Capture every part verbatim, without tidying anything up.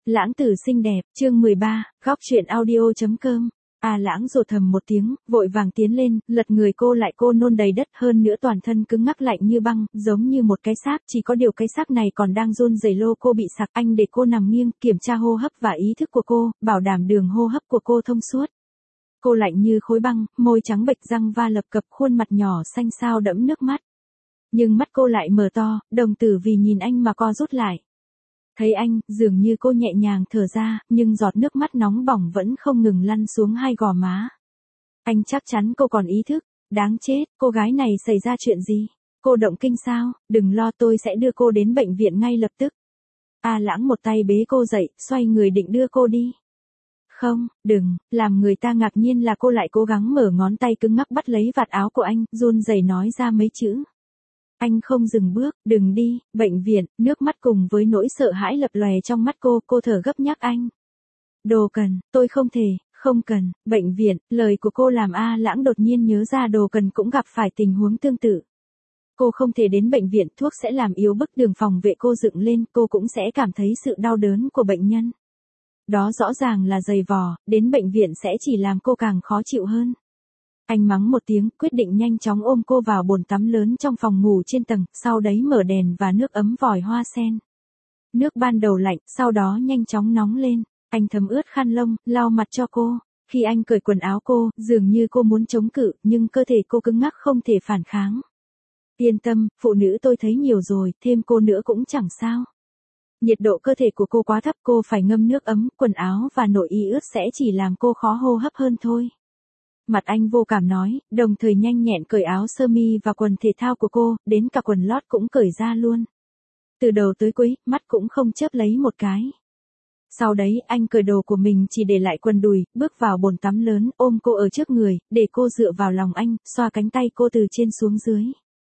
Lãng tử xinh đẹp, chương mười ba, góc truyện audio.com. A Lãng rồ thầm một tiếng, vội vàng tiến lên, lật người cô lại, cô nôn đầy đất, hơn nữa toàn thân cứng ngắc lạnh như băng, giống như một cái xác, chỉ có điều cái xác này còn đang run rẩy. Lô cô bị sặc, anh để cô nằm nghiêng, kiểm tra hô hấp và ý thức của cô, bảo đảm đường hô hấp của cô thông suốt. Cô lạnh như khối băng, môi trắng bệch, răng va lập cập, khuôn mặt nhỏ xanh xao đẫm nước mắt. Nhưng mắt cô lại mở to, đồng tử vì nhìn anh mà co rút lại. Thấy anh, dường như cô nhẹ nhàng thở ra, nhưng giọt nước mắt nóng bỏng vẫn không ngừng lăn xuống hai gò má. Anh chắc chắn cô còn ý thức. Đáng chết, cô gái này xảy ra chuyện gì? Cô động kinh sao? Đừng lo, tôi sẽ đưa cô đến bệnh viện ngay lập tức. A Lãng một tay bế cô dậy, xoay người định đưa cô đi. Không, đừng, làm người ta ngạc nhiên là cô lại cố gắng mở ngón tay cứng ngắc bắt lấy vạt áo của anh, run rẩy nói ra mấy chữ. Anh không dừng bước, đừng đi, bệnh viện, nước mắt cùng với nỗi sợ hãi lập lòe trong mắt cô, cô thở gấp nhắc anh. Đồ Cần, tôi không thể, không cần, bệnh viện, lời của cô làm A Lãng đột nhiên nhớ ra Đồ Cần cũng gặp phải tình huống tương tự. Cô không thể đến bệnh viện, thuốc sẽ làm yếu bức đường phòng vệ cô dựng lên, cô cũng sẽ cảm thấy sự đau đớn của bệnh nhân. Đó rõ ràng là giày vò, đến bệnh viện sẽ chỉ làm cô càng khó chịu hơn. Anh mắng một tiếng, quyết định nhanh chóng ôm cô vào bồn tắm lớn trong phòng ngủ trên tầng, sau đấy mở đèn và nước ấm vòi hoa sen. Nước ban đầu lạnh, sau đó nhanh chóng nóng lên. Anh thấm ướt khăn lông, lau mặt cho cô. Khi anh cởi quần áo cô, dường như cô muốn chống cự, nhưng cơ thể cô cứng ngắc không thể phản kháng. Yên tâm, phụ nữ tôi thấy nhiều rồi, thêm cô nữa cũng chẳng sao. Nhiệt độ cơ thể của cô quá thấp, cô phải ngâm nước ấm, quần áo và nội y ướt sẽ chỉ làm cô khó hô hấp hơn thôi. Mặt anh vô cảm nói, đồng thời nhanh nhẹn cởi áo sơ mi và quần thể thao của cô, đến cả quần lót cũng cởi ra luôn. Từ đầu tới cuối, mắt cũng không chớp lấy một cái. Sau đấy, anh cởi đồ của mình chỉ để lại quần đùi, bước vào bồn tắm lớn, ôm cô ở trước người, để cô dựa vào lòng anh, xoa cánh tay cô từ trên xuống dưới.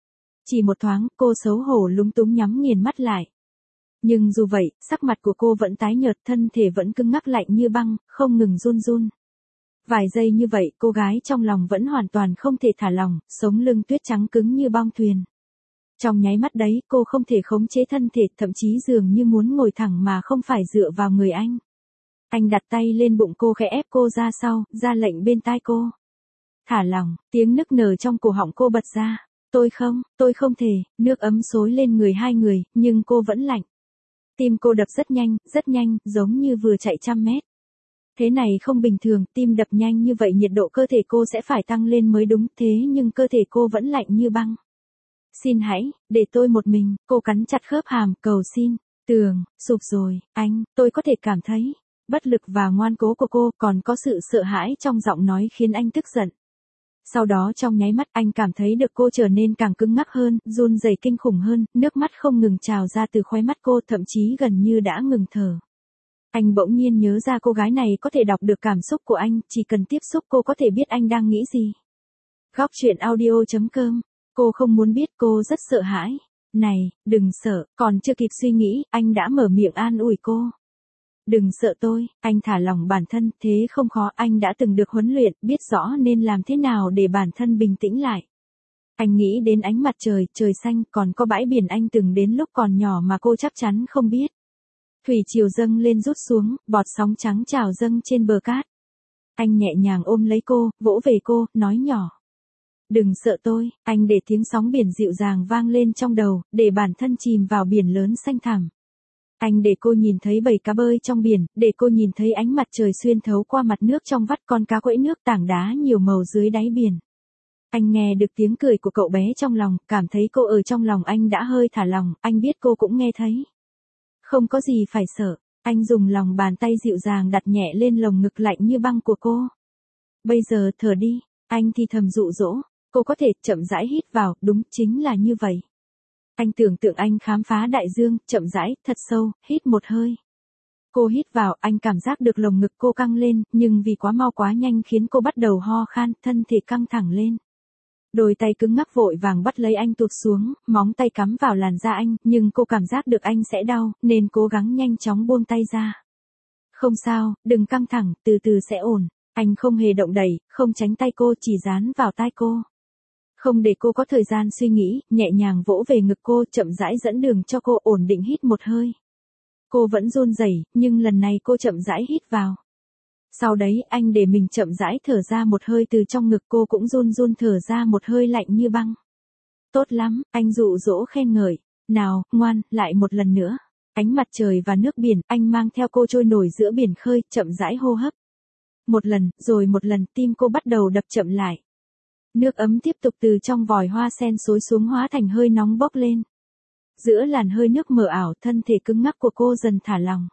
Chỉ một thoáng, cô xấu hổ lúng túng nhắm nghiền mắt lại. Nhưng dù vậy, sắc mặt của cô vẫn tái nhợt, thân thể vẫn cứng ngắc lạnh như băng, không ngừng run run. Vài giây như vậy, cô gái trong lòng vẫn hoàn toàn không thể thả lỏng, sống lưng tuyết trắng cứng như bong thuyền. Trong nháy mắt đấy, cô không thể khống chế thân thể, thậm chí dường như muốn ngồi thẳng mà không phải dựa vào người anh. Anh đặt tay lên bụng cô, khẽ ép cô ra sau, ra lệnh bên tai cô. Thả lỏng, tiếng nức nở trong cổ họng cô bật ra. Tôi không, tôi không thể, nước ấm xối lên người hai người, nhưng cô vẫn lạnh. Tim cô đập rất nhanh, rất nhanh, giống như vừa chạy trăm mét. Thế này không bình thường, tim đập nhanh như vậy nhiệt độ cơ thể cô sẽ phải tăng lên mới đúng, thế nhưng cơ thể cô vẫn lạnh như băng. Xin hãy, để tôi một mình, cô cắn chặt khớp hàm, cầu xin. Tường, sụp rồi, anh, tôi có thể cảm thấy. Bất lực và ngoan cố của cô, còn có sự sợ hãi trong giọng nói khiến anh tức giận. Sau đó trong nháy mắt anh cảm thấy được cô trở nên càng cứng ngắc hơn, run rẩy kinh khủng hơn, nước mắt không ngừng trào ra từ khóe mắt cô, thậm chí gần như đã ngừng thở. Anh bỗng nhiên nhớ ra cô gái này có thể đọc được cảm xúc của anh, chỉ cần tiếp xúc cô có thể biết anh đang nghĩ gì. Góc truyện audio.com. Cô không muốn biết, cô rất sợ hãi. Này, đừng sợ, còn chưa kịp suy nghĩ, anh đã mở miệng an ủi cô. Đừng sợ tôi, anh thả lỏng bản thân, thế không khó, anh đã từng được huấn luyện, biết rõ nên làm thế nào để bản thân bình tĩnh lại. Anh nghĩ đến ánh mặt trời, trời xanh, còn có bãi biển anh từng đến lúc còn nhỏ mà cô chắc chắn không biết. Thủy triều dâng lên rút xuống, bọt sóng trắng trào dâng trên bờ cát. Anh nhẹ nhàng ôm lấy cô, vỗ về cô, nói nhỏ. Đừng sợ tôi, anh để tiếng sóng biển dịu dàng vang lên trong đầu, để bản thân chìm vào biển lớn xanh thẳm. Anh để cô nhìn thấy bầy cá bơi trong biển, để cô nhìn thấy ánh mặt trời xuyên thấu qua mặt nước trong vắt, con cá quẫy nước, tảng đá nhiều màu dưới đáy biển. Anh nghe được tiếng cười của cậu bé trong lòng, cảm thấy cô ở trong lòng anh đã hơi thả lòng, anh biết cô cũng nghe thấy. Không có gì phải sợ, anh dùng lòng bàn tay dịu dàng đặt nhẹ lên lồng ngực lạnh như băng của cô. Bây giờ thở đi, anh thì thầm dụ dỗ, cô có thể chậm rãi hít vào, đúng chính là như vậy. Anh tưởng tượng anh khám phá đại dương, chậm rãi, thật sâu, hít một hơi. Cô hít vào, anh cảm giác được lồng ngực cô căng lên, nhưng vì quá mau quá nhanh khiến cô bắt đầu ho khan, thân thể căng thẳng lên. Đôi tay cứng ngắc vội vàng bắt lấy anh tụt xuống, móng tay cắm vào làn da anh, nhưng cô cảm giác được anh sẽ đau, nên cố gắng nhanh chóng buông tay ra. Không sao, đừng căng thẳng, từ từ sẽ ổn. Anh không hề động đẩy, không tránh tay cô, chỉ dán vào tai cô. Không để cô có thời gian suy nghĩ, nhẹ nhàng vỗ về ngực cô, chậm rãi dẫn đường cho cô, ổn định hít một hơi. Cô vẫn run rẩy, nhưng lần này cô chậm rãi hít vào. Sau đấy anh để mình chậm rãi thở ra một hơi từ trong ngực, cô cũng run run thở ra một hơi lạnh như băng. Tốt lắm, anh dụ dỗ khen ngợi. Nào, ngoan, lại một lần nữa. Ánh mặt trời và nước biển, anh mang theo cô trôi nổi giữa biển khơi, chậm rãi hô hấp. Một lần, rồi một lần, tim cô bắt đầu đập chậm lại. Nước ấm tiếp tục từ trong vòi hoa sen xối xuống hóa thành hơi nóng bốc lên. Giữa làn hơi nước mờ ảo, thân thể cứng ngắc của cô dần thả lỏng.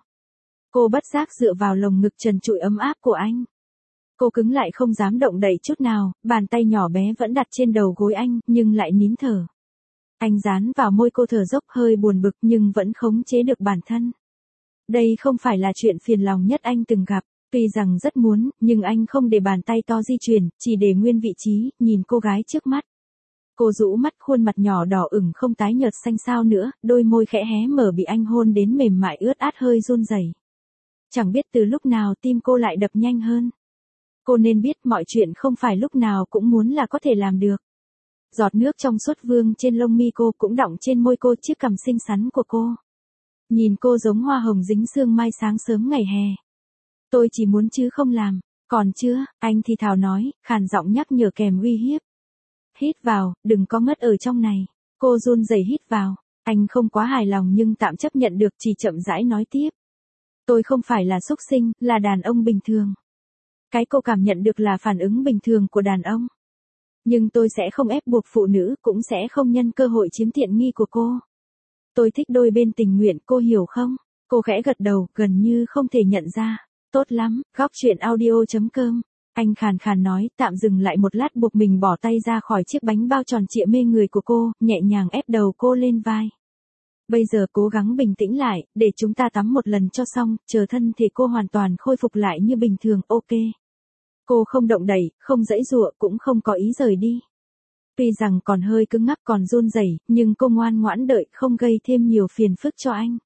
Cô bất giác dựa vào lồng ngực trần trụi ấm áp của anh. Cô cứng lại không dám động đậy chút nào, bàn tay nhỏ bé vẫn đặt trên đầu gối anh, nhưng lại nín thở. Anh dán vào môi cô thở dốc hơi buồn bực nhưng vẫn khống chế được bản thân. Đây không phải là chuyện phiền lòng nhất anh từng gặp. Tuy rằng rất muốn, nhưng anh không để bàn tay to di chuyển, chỉ để nguyên vị trí, nhìn cô gái trước mắt. Cô rũ mắt, khuôn mặt nhỏ đỏ ửng không tái nhợt xanh xao nữa, đôi môi khẽ hé mở bị anh hôn đến mềm mại ướt át hơi run rẩy. Chẳng biết từ lúc nào tim cô lại đập nhanh hơn. Cô nên biết mọi chuyện không phải lúc nào cũng muốn là có thể làm được. Giọt nước trong suốt vương trên lông mi cô cũng đọng trên môi cô, chiếc cằm xinh xắn của cô. Nhìn cô giống hoa hồng dính sương mai sáng sớm ngày hè. Tôi chỉ muốn chứ không làm. Còn chưa, anh thì thào nói, khàn giọng nhắc nhở kèm uy hiếp. Hít vào, đừng có ngất ở trong này. Cô run rẩy hít vào. Anh không quá hài lòng nhưng tạm chấp nhận được, chỉ chậm rãi nói tiếp. Tôi không phải là súc sinh, là đàn ông bình thường. Cái cô cảm nhận được là phản ứng bình thường của đàn ông. Nhưng tôi sẽ không ép buộc phụ nữ, cũng sẽ không nhân cơ hội chiếm tiện nghi của cô. Tôi thích đôi bên tình nguyện, cô hiểu không? Cô khẽ gật đầu, gần như không thể nhận ra. Tốt lắm, góc chuyện audio chấm com. Anh khàn khàn nói, tạm dừng lại một lát buộc mình bỏ tay ra khỏi chiếc bánh bao tròn trịa mê người của cô, nhẹ nhàng ép đầu cô lên vai. Bây giờ cố gắng bình tĩnh lại, để chúng ta tắm một lần cho xong, chờ thân thể cô hoàn toàn khôi phục lại như bình thường, ok. Cô không động đậy, không giãy giụa, cũng không có ý rời đi. Tuy rằng còn hơi cứng ngắc còn run rẩy, nhưng cô ngoan ngoãn đợi, không gây thêm nhiều phiền phức cho anh.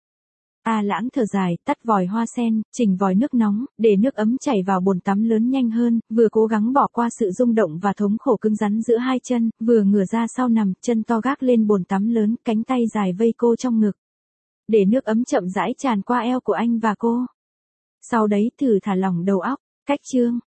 A Lãng thở dài, tắt vòi hoa sen, chỉnh vòi nước nóng, để nước ấm chảy vào bồn tắm lớn nhanh hơn, vừa cố gắng bỏ qua sự rung động và thống khổ cứng rắn giữa hai chân, vừa ngửa ra sau nằm, chân to gác lên bồn tắm lớn, cánh tay dài vây cô trong ngực. Để nước ấm chậm rãi tràn qua eo của anh và cô. Sau đấy thử thả lỏng đầu óc. Cách chương